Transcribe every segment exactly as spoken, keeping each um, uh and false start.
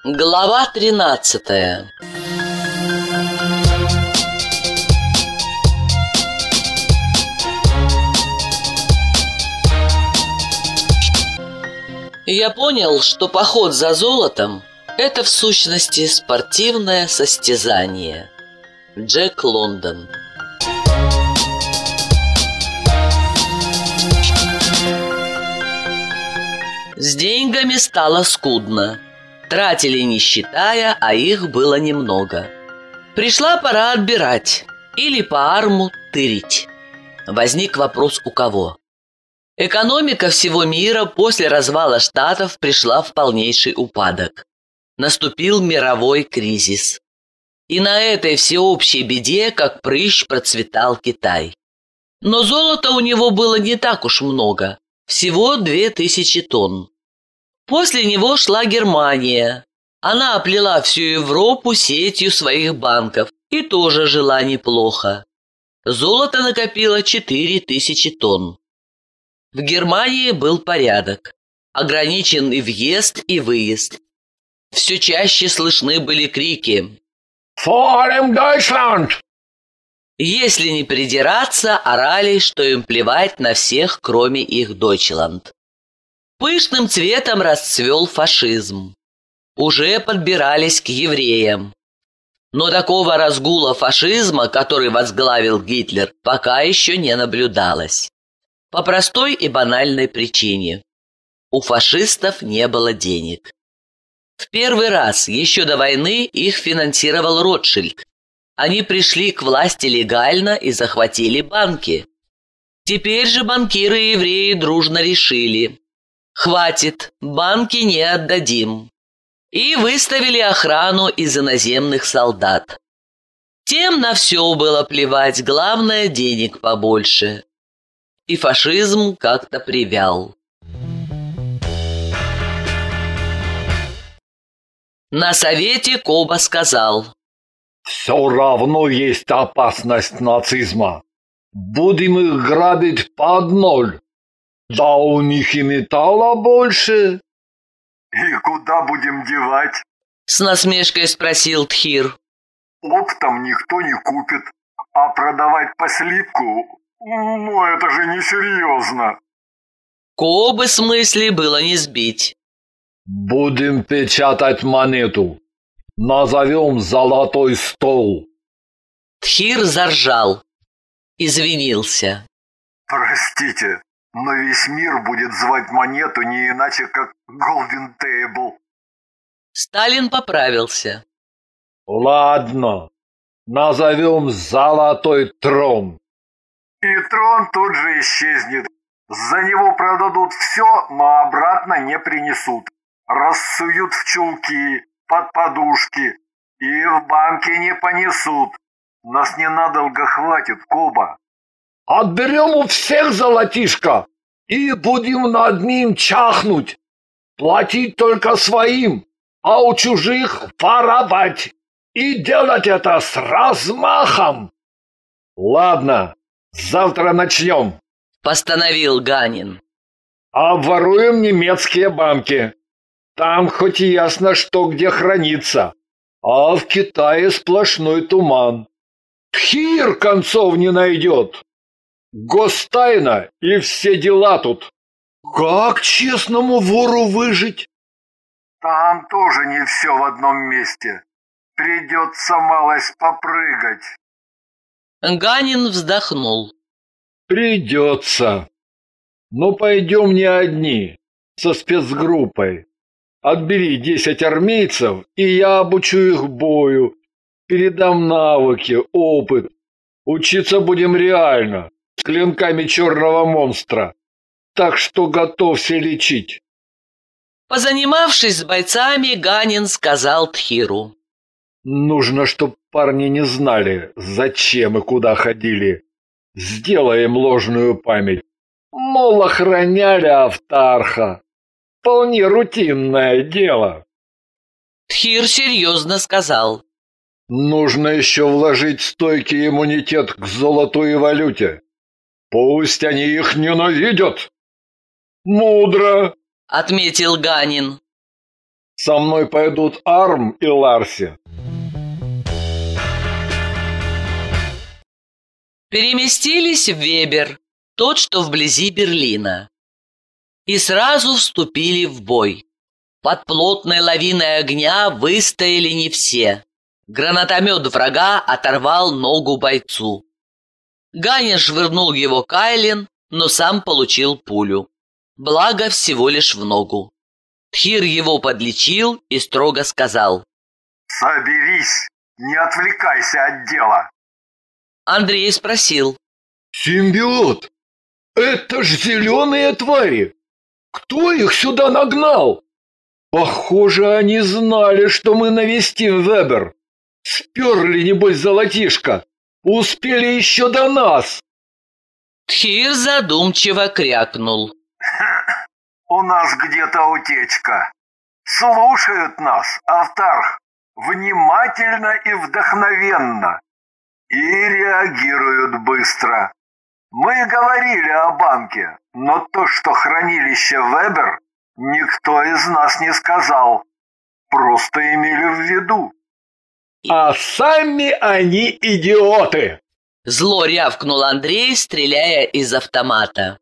Глава тринадцатая. Я понял, что поход за золотом – это в сущности спортивное состязание. Джек Лондон. С деньгами стало скудно. Тратили не считая, а их было немного. Пришла пора отбирать или по арму тырить. Возник вопрос, у кого. Экономика всего мира после развала Штатов пришла в полнейший упадок. Наступил мировой кризис. И на этой всеобщей беде, как прыщ, процветал Китай. Но золота у него было не так уж много, всего две тысячи тонн. После него шла Германия. Она оплела всю Европу сетью своих банков и тоже жила неплохо. Золото накопило четыре тысячи тонн. В Германии был порядок. Ограничен и въезд, и выезд. Все чаще слышны были крики «Vor dem Deutschland!». Если не придираться, орали, что им плевать на всех, кроме их Дойчланд. Пышным цветом расцвел фашизм. Уже подбирались к евреям. Но такого разгула фашизма, который возглавил Гитлер, пока еще не наблюдалось. По простой и банальной причине. У фашистов не было денег. В первый раз, еще до войны, их финансировал Ротшильд. Они пришли к власти легально и захватили банки. Теперь же банкиры и евреи дружно решили: хватит, банки не отдадим. И выставили охрану из иноземных солдат. Тем на все было плевать, главное денег побольше. И фашизм как-то привял. На совете Коба сказал: «Все равно есть опасность нацизма. Будем их грабить под ноль. Да у них и металла больше». «И куда будем девать?» — с насмешкой спросил Тхир. «Оптом никто не купит, а продавать по слитку, ну это же несерьезно». Кобы с мысли было не сбить. «Будем печатать монету. Назовем «Золотой стол». Тхир заржал. Извинился. «Простите, но весь мир будет звать монету не иначе, как Golden Table». Сталин поправился. «Ладно, назовем «Золотой трон». И трон тут же исчезнет. За него продадут все, но обратно не принесут. Рассуют в чулки, под подушки и в банке не понесут. Нас ненадолго хватит, Коба». «Отберем у всех золотишко и будем над ним чахнуть. Платить только своим, а у чужих воровать. И делать это с размахом». «Ладно, завтра начнем», — постановил Ганин. «Обворуем немецкие банки. Там хоть и ясно, что где хранится, а в Китае сплошной туман. Тхир концов не найдет. Гостайна и все дела тут. Как честному вору выжить?» «Там тоже не все в одном месте. Придется малость попрыгать». Ганин вздохнул. «Придется. Но пойдем не одни, со спецгруппой. Отбери десять армейцев, и я обучу их бою. Передам навыки, опыт. Учиться будем реально, с клинками черного монстра. Так что готовься лечить». Позанимавшись с бойцами, Ганин сказал Тхиру: «Нужно, чтоб парни не знали, зачем и куда ходили. Сделаем ложную память. Мол, охраняли Автарха. Вполне рутинное дело». Тхир серьезно сказал: «Нужно еще вложить стойкий иммунитет к золоту и валюте. Пусть они их ненавидят». «Мудро», — отметил Ганин. С Со мной пойдут Арм и Ларси. Переместились в Вебер, тот, что вблизи Берлина, и сразу вступили в бой. Под плотной лавиной огня выстояли не все. Гранатомет врага оторвал ногу бойцу. Ганин швырнул его Кайлин, но сам получил пулю. Благо всего лишь в ногу. Тхир его подлечил и строго сказал: «Соберись, не отвлекайся от дела». Андрей спросил: «Симбиот, это ж зеленые твари! Кто их сюда нагнал? Похоже, они знали, что мы навестим Вебер. Сперли, небось, золотишко. Успели еще до нас». Тхир задумчиво крякнул: «У нас где-то утечка. Слушают нас, Автарх, внимательно и вдохновенно. И реагируют быстро. Мы говорили о банке, но то, что хранилище Вебер, никто из нас не сказал. Просто имели в виду». «А сами они идиоты!» Зло рявкнул Андрей, стреляя из автомата.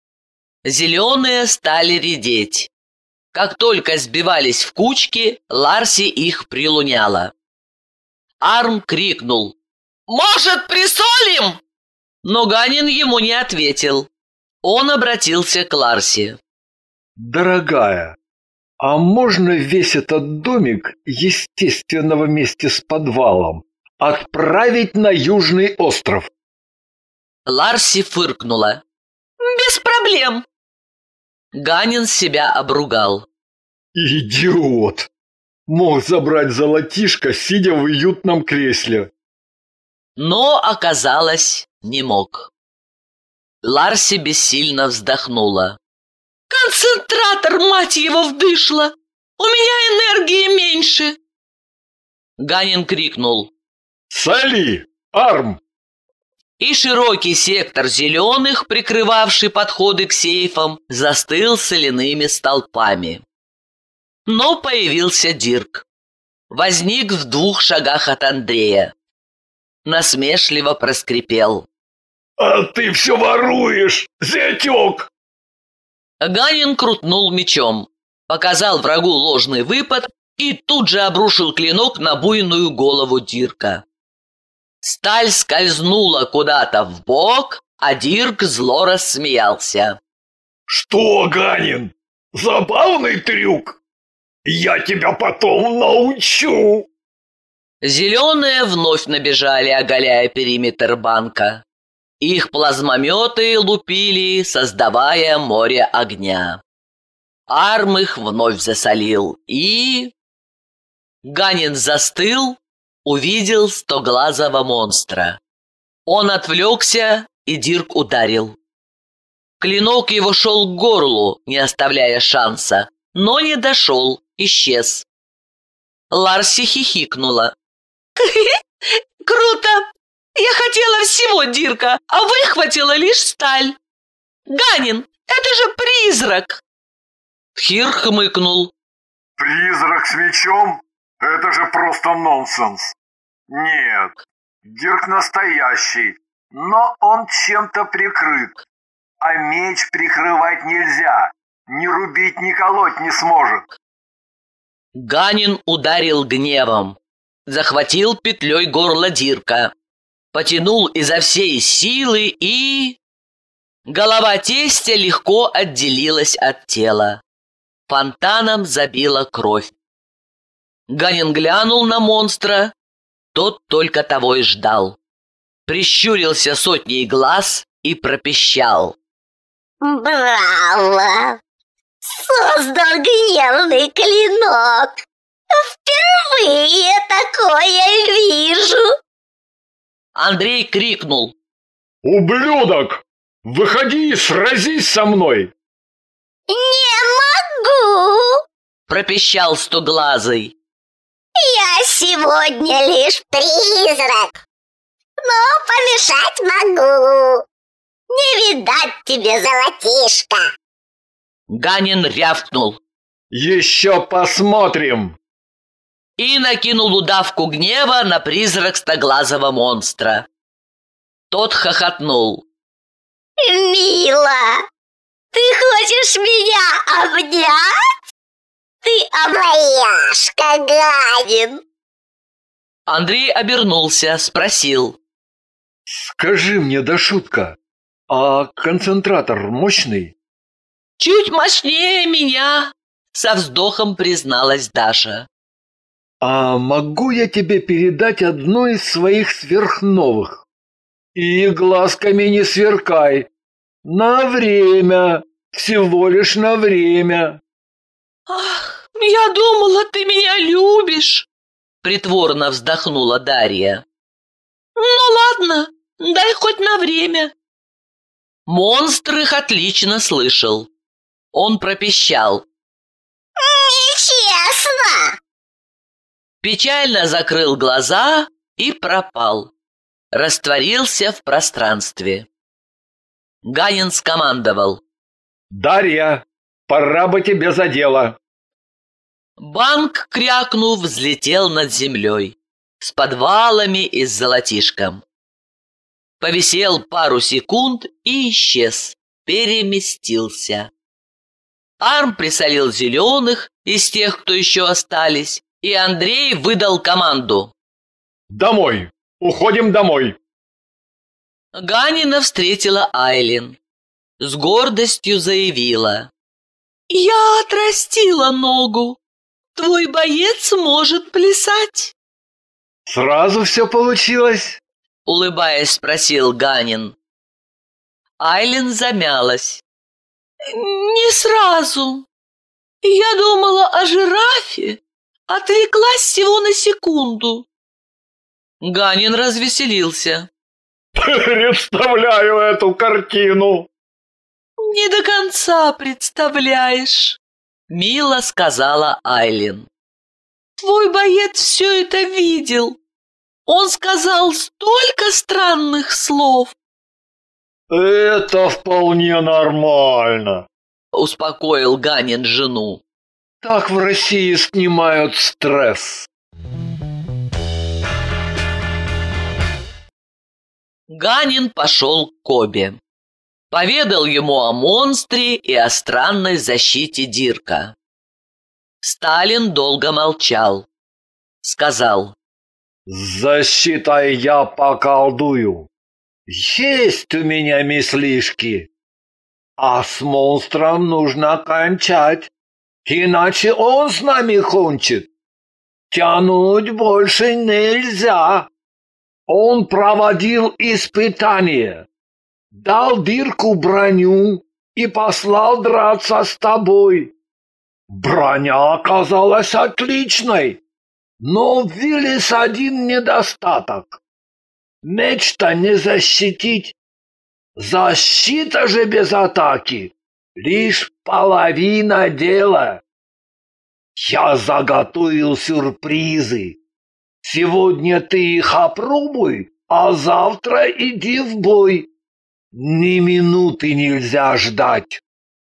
Зеленые стали редеть. Как только сбивались в кучки, Ларси их прилуняла. Арм крикнул: «Может, присолим?» Но Ганин ему не ответил. Он обратился к Ларси: «Дорогая, а можно весь этот домик, естественно, вместе с подвалом, отправить на Южный остров?» Ларси фыркнула: «Без проблем». Ганин себя обругал: «Идиот! Мог забрать золотишко, сидя в уютном кресле». Но, оказалось, не мог. Ларси бессильно вздохнула: «Концентратор, мать его, вдышла! У меня энергии меньше!» Ганин крикнул: «Соли! Арм!» И широкий сектор зеленых, прикрывавший подходы к сейфам, застыл соляными столпами. Но появился Дирк. Возник в двух шагах от Андрея. Насмешливо проскрипел: «А ты все воруешь, зятек!» Ганин крутнул мечом, показал врагу ложный выпад и тут же обрушил клинок на буйную голову Дирка. Сталь скользнула куда-то в бок, а Дирк зло рассмеялся: «Что, Ганин, забавный трюк? Я тебя потом научу!» Зеленые вновь набежали, оголяя периметр банка. Их плазмометы лупили, создавая море огня. Арм их вновь засолил, и... Ганин застыл, увидел стоглазого монстра. Он отвлекся, и Дирк ударил. Клинок его шел к горлу, не оставляя шанса, но не дошел, исчез. Ларси хихикнула: «Круто! Я хотела всего Дирка, а выхватила лишь сталь. Ганин, это же призрак!» Тхир хмыкнул: «Призрак с мечом? Это же просто нонсенс. Нет, Дирк настоящий, но он чем-то прикрыт. А меч прикрывать нельзя. Ни рубить, ни колоть не сможет». Ганин ударил гневом, захватил петлей горло Дирка, потянул изо всей силы и... Голова тестя легко отделилась от тела. Фонтаном забила кровь. Ганин глянул на монстра. Тот только того и ждал. Прищурился сотней глаз и пропищал: «Браво! Создал гневный клинок! Впервые такое вижу!» Андрей крикнул: «Ублюдок! Выходи и сразись со мной!» «Не могу! пропищал стоглазый. Я сегодня лишь призрак, но помешать могу! Не видать тебе золотишко!» Ганин рявкнул: Еще посмотрим. И накинул удавку гнева на призрак стоглазого монстра. Тот хохотнул. Мила, ты хочешь меня обнять? Ты обаяшка, Ганин. Андрей обернулся, спросил. Скажи мне, да шутка, а концентратор мощный? Чуть мощнее меня, со вздохом призналась Даша. А могу я тебе передать одну из своих сверхновых? И глазками не сверкай. На время, всего лишь на время. Ах, я думала, ты меня любишь, притворно вздохнула Дарья. Ну ладно, дай хоть на время. Монстр их отлично слышал. Он пропищал. Нечестно. Печально закрыл глаза и пропал. Растворился в пространстве. Ганин скомандовал. Дарья, пора бы тебе за дело. Банк, крякнув, взлетел над землей, с подвалами и с золотишком. Повисел пару секунд и исчез, переместился. Арм присолил зеленых из тех, кто еще остались, и Андрей выдал команду. Домой, уходим домой. Ганина встретила Айлин. С гордостью заявила. «Я отрастила ногу. Твой боец может плясать». Сразу все получилось? Улыбаясь, спросил Ганин. Айлин замялась. «Не сразу. Я думала о жирафе, отвлеклась всего на секунду». Ганин развеселился. Представляю эту картину. «Не до конца представляешь», — мило сказала Айлин. «Твой боец все это видел. Он сказал столько странных слов». Это вполне нормально, успокоил Ганин жену. Так в России снимают стресс. Ганин пошел к Кобе. Поведал ему о монстре и о странной защите Дирка. Сталин долго молчал. Сказал. С защитой я поколдую. Есть у меня мыслишки. А с монстром нужно кончать, иначе он с нами кончит. Тянуть больше нельзя. Он проводил испытание, дал Дирку броню и послал драться с тобой. Броня оказалась отличной, но вылез один недостаток. Меч-то не защитить. Защита же без атаки — лишь половина дела. Я заготовил сюрпризы. Сегодня ты их опробуй, а завтра иди в бой. Ни минуты нельзя ждать.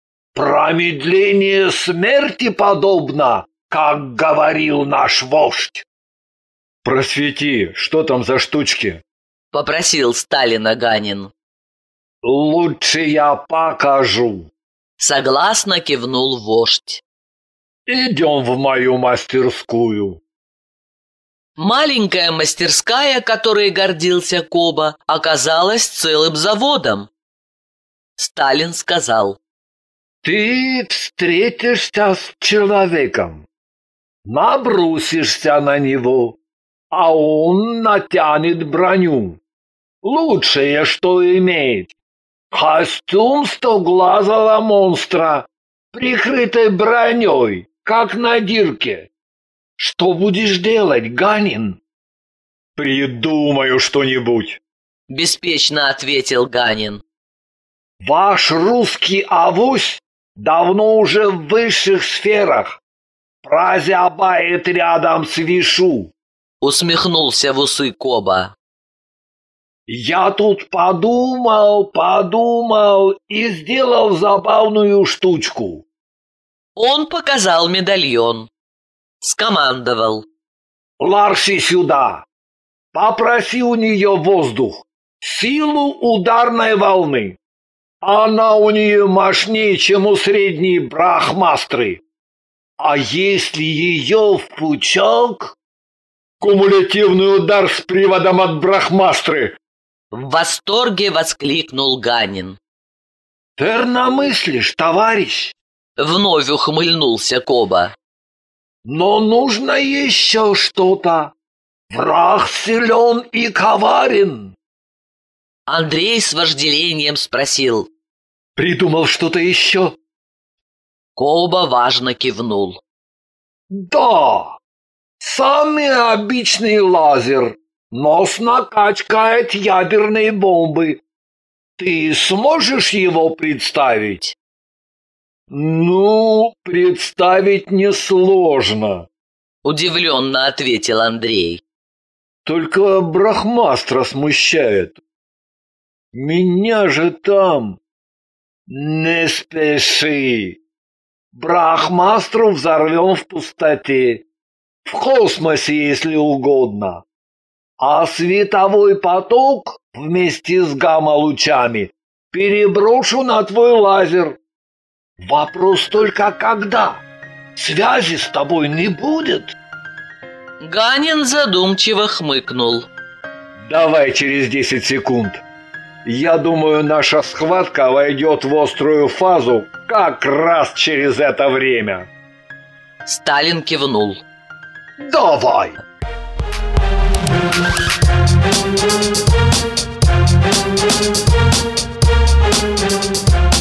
Промедление смерти подобно, как говорил наш вождь. Просвети, что там за штучки? Попросил Сталина Ганин. Лучше я покажу. Согласно кивнул вождь. Идем в мою мастерскую. Маленькая мастерская, которой гордился Коба, оказалась целым заводом. Сталин сказал. Ты встретишься с человеком, набросишься на него, а он натянет броню. Лучшее, что имеет. Костюм стоглазого монстра, прикрытый броней, как на Дирке. Что будешь делать, Ганин? Придумаю что-нибудь, беспечно ответил Ганин. Ваш русский авось давно уже в высших сферах. Прозябает рядом с Вишу. Усмехнулся в усы Коба. Я тут подумал, подумал и сделал забавную штучку. Он показал медальон. Скомандовал. Ларси сюда. Попроси у нее воздух, силу ударной волны. Она у нее мощнее, чем у средней брахмастры. А если ее в пучок... Кумулятивный удар с приводом от брахмастры. В восторге воскликнул Ганин. Верно мыслишь, товарищ. Вновь ухмыльнулся Коба. Но нужно еще что-то. Враг силен и коварен. Андрей с вожделением спросил. Придумал что-то еще? Коба важно кивнул. Да, самый обычный лазер, но с накачкой от ядерной бомбы. Ты сможешь его представить? Ну, представить несложно, удивленно ответил Андрей. Только брахмастра смущает. Меня же там... Не спеши. Брахмастру взорвем в пустоте, в космосе, если угодно. А световой поток вместе с гамма-лучами переброшу на твой лазер. Вопрос только когда? Связи с тобой не будет. Ганин задумчиво хмыкнул. Давай через десять секунд. Я думаю, наша схватка войдет в острую фазу как раз через это время. Сталин кивнул. Давай! Thank you.